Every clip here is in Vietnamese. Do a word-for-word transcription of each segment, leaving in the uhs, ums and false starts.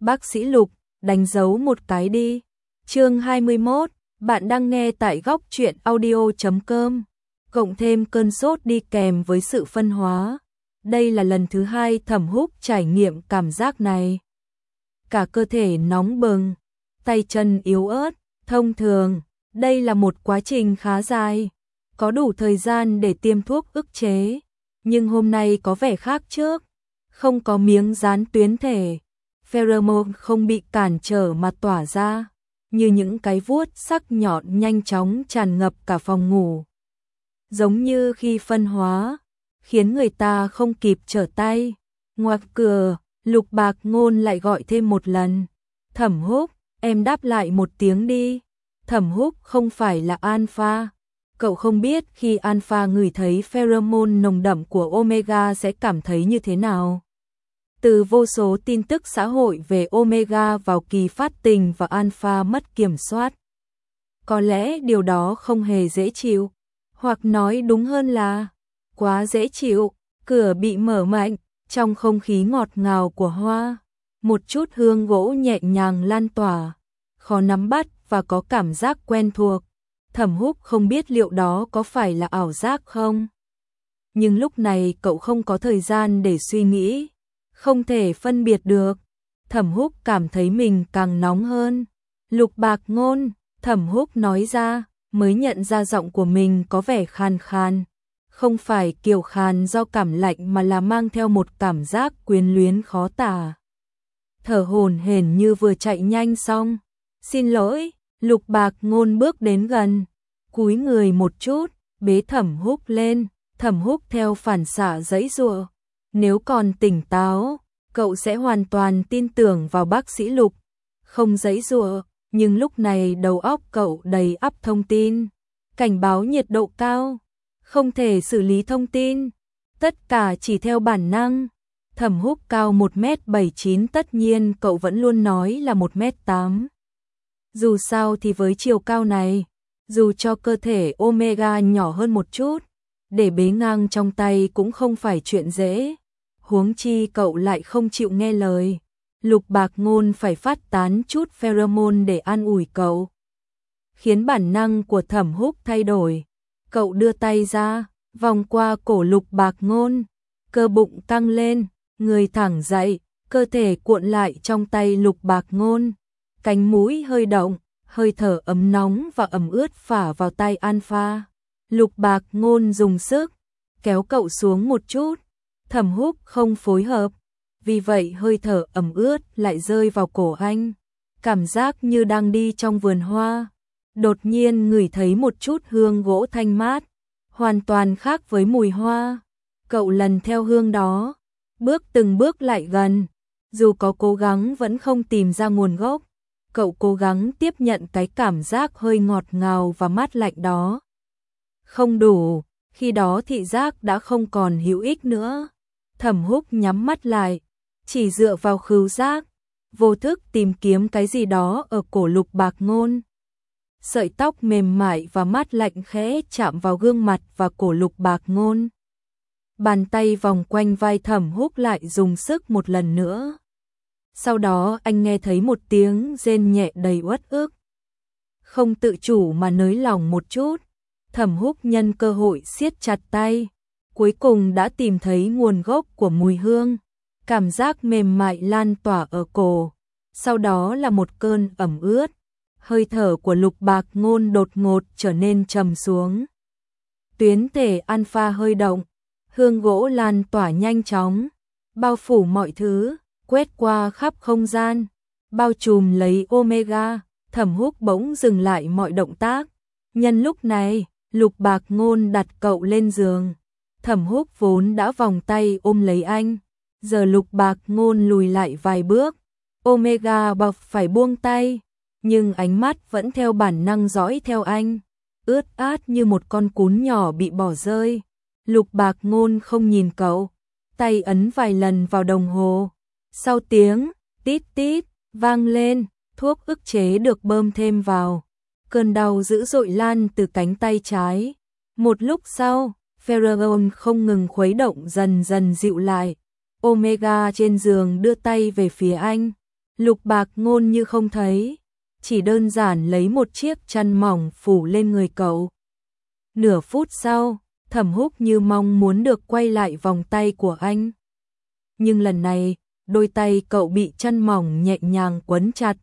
Bác sĩ Lục, đánh dấu một cái đi. Chương hai mươi mốt, bạn đang nghe tại góc truyện audio chấm com. Cộng thêm cơn sốt đi kèm với sự phân hóa. Đây là lần thứ hai Thẩm Húc trải nghiệm cảm giác này. Cả cơ thể nóng bừng, tay chân yếu ớt, thông thường, đây là một quá trình khá dài, có đủ thời gian để tiêm thuốc ức chế, nhưng hôm nay có vẻ khác trước, không có miếng dán tuyến thể, pheromone không bị cản trở mà tỏa ra, như những cái vuốt sắc nhọn nhanh chóng tràn ngập cả phòng ngủ. Giống như khi phân hóa, khiến người ta không kịp trở tay. Ngoặc cửa, Lục Bạc Ngôn lại gọi thêm một lần. Thẩm Húc, em đáp lại một tiếng đi. Thẩm Húc không phải là alpha. Cậu không biết khi alpha ngửi thấy pheromone nồng đậm của omega sẽ cảm thấy như thế nào. Từ vô số tin tức xã hội về omega vào kỳ phát tình và alpha mất kiểm soát. Có lẽ điều đó không hề dễ chịu. Hoặc nói đúng hơn là quá dễ chịu. Cửa bị mở mạnh, trong không khí ngọt ngào của hoa, một chút hương gỗ nhẹ nhàng lan tỏa, khó nắm bắt và có cảm giác quen thuộc. Thẩm Húc không biết liệu đó có phải là ảo giác không. Nhưng lúc này cậu không có thời gian để suy nghĩ, không thể phân biệt được. Thẩm Húc cảm thấy mình càng nóng hơn. Lục Bạc Ngôn, Thẩm Húc nói ra, mới nhận ra giọng của mình có vẻ khàn khàn. Không phải kiểu khàn do cảm lạnh mà là mang theo một cảm giác quyến luyến khó tả. Thở hổn hển như vừa chạy nhanh xong. Xin lỗi, Lục Bạc Ngôn bước đến gần, cúi người một chút, bế Thẩm Húc lên. Thẩm Húc theo phản xạ giãy giụa. Nếu còn tỉnh táo, cậu sẽ hoàn toàn tin tưởng vào bác sĩ Lục. Không giãy giụa, nhưng lúc này đầu óc cậu đầy ắp thông tin. Cảnh báo nhiệt độ cao, không thể xử lý thông tin, tất cả chỉ theo bản năng. Thẩm Húc cao một mét bảy mươi chín, tất nhiên cậu vẫn luôn nói là một mét tám. Dù sao thì với chiều cao này, dù cho cơ thể omega nhỏ hơn một chút, để bế ngang trong tay cũng không phải chuyện dễ. Huống chi cậu lại không chịu nghe lời. Lục Bạc Ngôn phải phát tán chút pheromone để an ủi cậu, khiến bản năng của Thẩm Húc thay đổi. Cậu đưa tay ra, vòng qua cổ Lục Bạc Ngôn, cơ bụng căng lên, người thẳng dậy, cơ thể cuộn lại trong tay Lục Bạc Ngôn, cánh mũi hơi động, hơi thở ấm nóng và ẩm ướt phả vào tay alpha. Lục Bạc Ngôn dùng sức kéo cậu xuống một chút. Thẩm Húc không phối hợp, vì vậy hơi thở ẩm ướt lại rơi vào cổ anh, cảm giác như đang đi trong vườn hoa. Đột nhiên ngửi thấy một chút hương gỗ thanh mát, hoàn toàn khác với mùi hoa. Cậu lần theo hương đó, bước từng bước lại gần, dù có cố gắng vẫn không tìm ra nguồn gốc. Cậu cố gắng tiếp nhận cái cảm giác hơi ngọt ngào và mát lạnh đó. Không đủ, khi đó thị giác đã không còn hữu ích nữa. Thẩm Húc nhắm mắt lại, chỉ dựa vào khứu giác, vô thức tìm kiếm cái gì đó ở cổ Lục Bạc Ngôn. Sợi tóc mềm mại và mát lạnh khẽ chạm vào gương mặt và cổ Lục Bạc Ngôn. Bàn tay vòng quanh vai Thẩm Húc lại dùng sức một lần nữa. Sau đó anh nghe thấy một tiếng rên nhẹ đầy uất ức. Không tự chủ mà nới lòng một chút, Thẩm Húc nhân cơ hội siết chặt tay. Cuối cùng đã tìm thấy nguồn gốc của mùi hương. Cảm giác mềm mại lan tỏa ở cổ. Sau đó là một cơn ẩm ướt. Hơi thở của Lục Bạc Ngôn đột ngột trở nên trầm xuống. Tuyến thể alpha hơi động, hương gỗ lan tỏa nhanh chóng, bao phủ mọi thứ, quét qua khắp không gian, bao trùm lấy omega. Thẩm Húc bỗng dừng lại mọi động tác. Nhân lúc này, Lục Bạc Ngôn đặt cậu lên giường. Thẩm Húc vốn đã vòng tay ôm lấy anh, giờ Lục Bạc Ngôn lùi lại vài bước. Omega bọc phải buông tay, nhưng ánh mắt vẫn theo bản năng dõi theo anh, ướt át như một con cún nhỏ bị bỏ rơi. Lục Bạc Ngôn không nhìn cậu, tay ấn vài lần vào đồng hồ. Sau tiếng tít tít vang lên, thuốc ức chế được bơm thêm vào. Cơn đau dữ dội lan từ cánh tay trái. Một lúc sau, pheromone không ngừng khuấy động dần dần dịu lại. Omega trên giường đưa tay về phía anh, Lục Bạc Ngôn như không thấy, chỉ đơn giản lấy một chiếc chăn mỏng phủ lên người cậu. Nửa phút sau, Thẩm Húc như mong muốn được quay lại vòng tay của anh. Nhưng lần này, đôi tay cậu bị chăn mỏng nhẹ nhàng quấn chặt.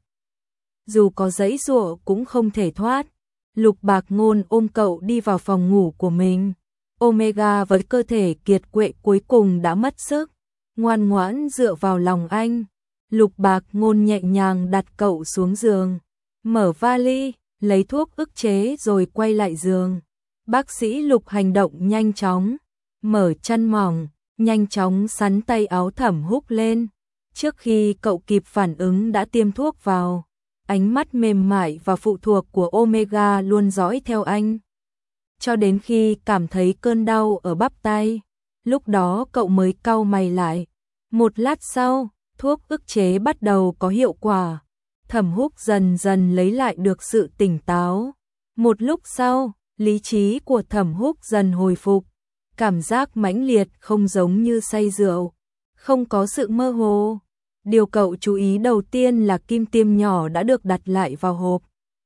Dù có giãy giụa cũng không thể thoát. Lục Bạc Ngôn ôm cậu đi vào phòng ngủ của mình. Omega với cơ thể kiệt quệ cuối cùng đã mất sức, ngoan ngoãn dựa vào lòng anh. Lục Bạc Ngôn nhẹ nhàng đặt cậu xuống giường, mở vali, lấy thuốc ức chế rồi quay lại giường. Bác sĩ Lục hành động nhanh chóng, mở chăn mỏng, nhanh chóng sắn tay áo Thẩm Húc lên. Trước khi cậu kịp phản ứng đã tiêm thuốc vào. Ánh mắt mềm mại và phụ thuộc của Omega luôn dõi theo anh, cho đến khi cảm thấy cơn đau ở bắp tay. Lúc đó cậu mới cau mày lại. Một lát sau, thuốc ức chế bắt đầu có hiệu quả. Thẩm Húc dần dần lấy lại được sự tỉnh táo. Một lúc sau, lý trí của Thẩm Húc dần hồi phục. Cảm giác mãnh liệt không giống như say rượu, không có sự mơ hồ. Điều cậu chú ý đầu tiên là kim tiêm nhỏ đã được đặt lại vào hộp.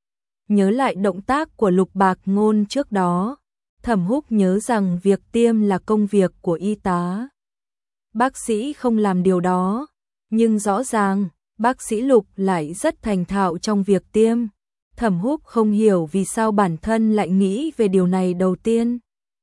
Nhớ lại động tác của Lục Bạc Ngôn trước đó, Thẩm Húc nhớ rằng việc tiêm là công việc của y tá. Bác sĩ không làm điều đó, nhưng rõ ràng, bác sĩ Lục lại rất thành thạo trong việc tiêm. Thẩm Húc không hiểu vì sao bản thân lại nghĩ về điều này đầu tiên.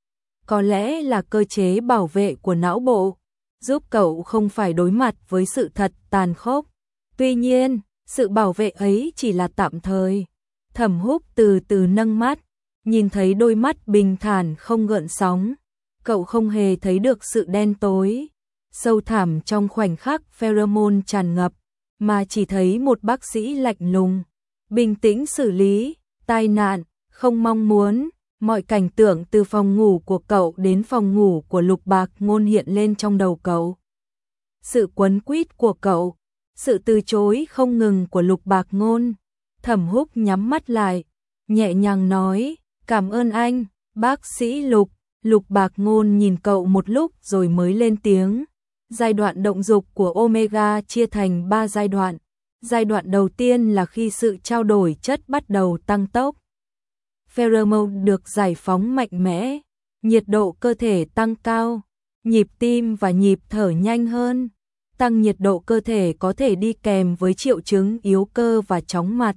Có lẽ là cơ chế bảo vệ của não bộ, giúp cậu không phải đối mặt với sự thật tàn khốc. Tuy nhiên, sự bảo vệ ấy chỉ là tạm thời. Thẩm Húc từ từ nâng mắt, nhìn thấy đôi mắt bình thản không gợn sóng. Cậu không hề thấy được sự đen tối, sâu thẳm trong khoảnh khắc pheromone tràn ngập, mà chỉ thấy một bác sĩ lạnh lùng, bình tĩnh xử lý, tai nạn, không mong muốn. Mọi cảnh tượng từ phòng ngủ của cậu đến phòng ngủ của Lục Bạc Ngôn hiện lên trong đầu cậu. Sự quấn quýt của cậu, sự từ chối không ngừng của Lục Bạc Ngôn. Thẩm Húc nhắm mắt lại, nhẹ nhàng nói, cảm ơn anh, bác sĩ Lục. Lục Bạc Ngôn nhìn cậu một lúc rồi mới lên tiếng. Giai đoạn động dục của Omega chia thành ba giai đoạn. Giai đoạn đầu tiên là khi sự trao đổi chất bắt đầu tăng tốc. Pheromone được giải phóng mạnh mẽ, nhiệt độ cơ thể tăng cao, nhịp tim và nhịp thở nhanh hơn. Tăng nhiệt độ cơ thể có thể đi kèm với triệu chứng yếu cơ và chóng mặt.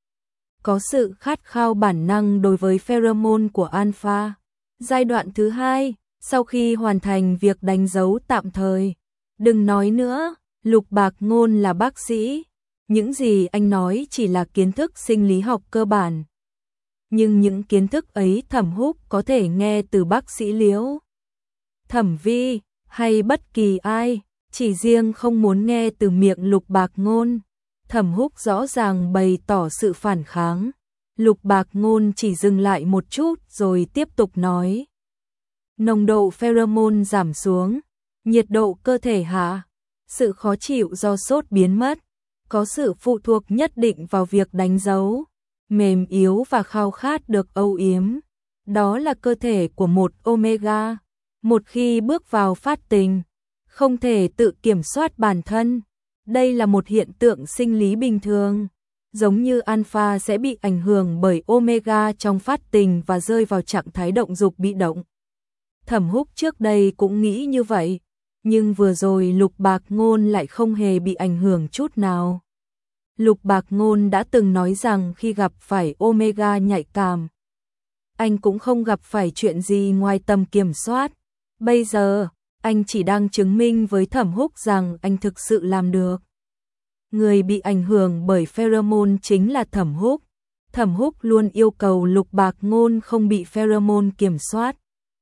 Có sự khát khao bản năng đối với pheromone của alpha. Giai đoạn thứ hai, sau khi hoàn thành việc đánh dấu tạm thời. Đừng nói nữa, Lục Bạc Ngôn là bác sĩ. Những gì anh nói chỉ là kiến thức sinh lý học cơ bản. Nhưng những kiến thức ấy Thẩm Húc có thể nghe từ bác sĩ Liễu, Thẩm Vi hay bất kỳ ai, chỉ riêng không muốn nghe từ miệng Lục Bạc Ngôn. Thẩm Húc rõ ràng bày tỏ sự phản kháng. Lục Bạc Ngôn chỉ dừng lại một chút rồi tiếp tục nói. Nồng độ pheromone giảm xuống, nhiệt độ cơ thể hạ, sự khó chịu do sốt biến mất, có sự phụ thuộc nhất định vào việc đánh dấu. Mềm yếu và khao khát được âu yếm. Đó là cơ thể của một Omega. Một khi bước vào phát tình, không thể tự kiểm soát bản thân. Đây là một hiện tượng sinh lý bình thường. Giống như alpha sẽ bị ảnh hưởng bởi Omega trong phát tình và rơi vào trạng thái động dục bị động. Thẩm Húc trước đây cũng nghĩ như vậy. Nhưng vừa rồi Lục Bạc Ngôn lại không hề bị ảnh hưởng chút nào. Lục Bạc Ngôn đã từng nói rằng khi gặp phải Omega nhạy cảm, anh cũng không gặp phải chuyện gì ngoài tầm kiểm soát. Bây giờ, anh chỉ đang chứng minh với Thẩm Húc rằng anh thực sự làm được. Người bị ảnh hưởng bởi pheromone chính là Thẩm Húc. Thẩm Húc luôn yêu cầu Lục Bạc Ngôn không bị pheromone kiểm soát.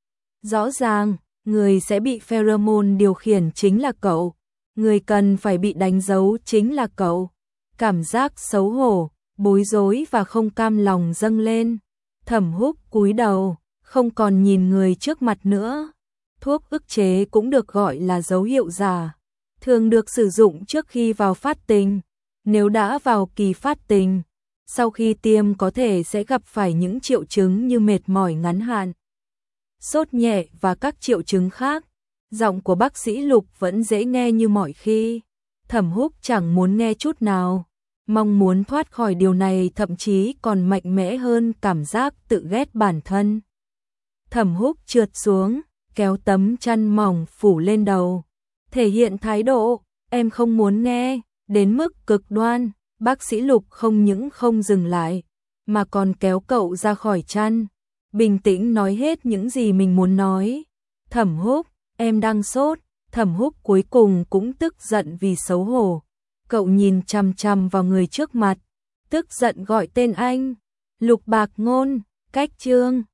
Rõ ràng, người sẽ bị pheromone điều khiển chính là cậu. Người cần phải bị đánh dấu chính là cậu. Cảm giác xấu hổ, bối rối và không cam lòng dâng lên. Thẩm Húc cúi đầu, không còn nhìn người trước mặt nữa. Thuốc ức chế cũng được gọi là dấu hiệu giả, thường được sử dụng trước khi vào phát tình. Nếu đã vào kỳ phát tình, sau khi tiêm có thể sẽ gặp phải những triệu chứng như mệt mỏi ngắn hạn, sốt nhẹ và các triệu chứng khác. Giọng của bác sĩ Lục vẫn dễ nghe như mọi khi. Thẩm Húc chẳng muốn nghe chút nào, mong muốn thoát khỏi điều này thậm chí còn mạnh mẽ hơn cảm giác tự ghét bản thân. Thẩm Húc trượt xuống, kéo tấm chăn mỏng phủ lên đầu, thể hiện thái độ, em không muốn nghe, đến mức cực đoan. Bác sĩ Lục không những không dừng lại, mà còn kéo cậu ra khỏi chăn, bình tĩnh nói hết những gì mình muốn nói. Thẩm Húc, em đang sốt. Thẩm Húc cuối cùng cũng tức giận vì xấu hổ. Cậu nhìn chằm chằm vào người trước mặt, tức giận gọi tên anh. Lục Bạc Ngôn, cách chương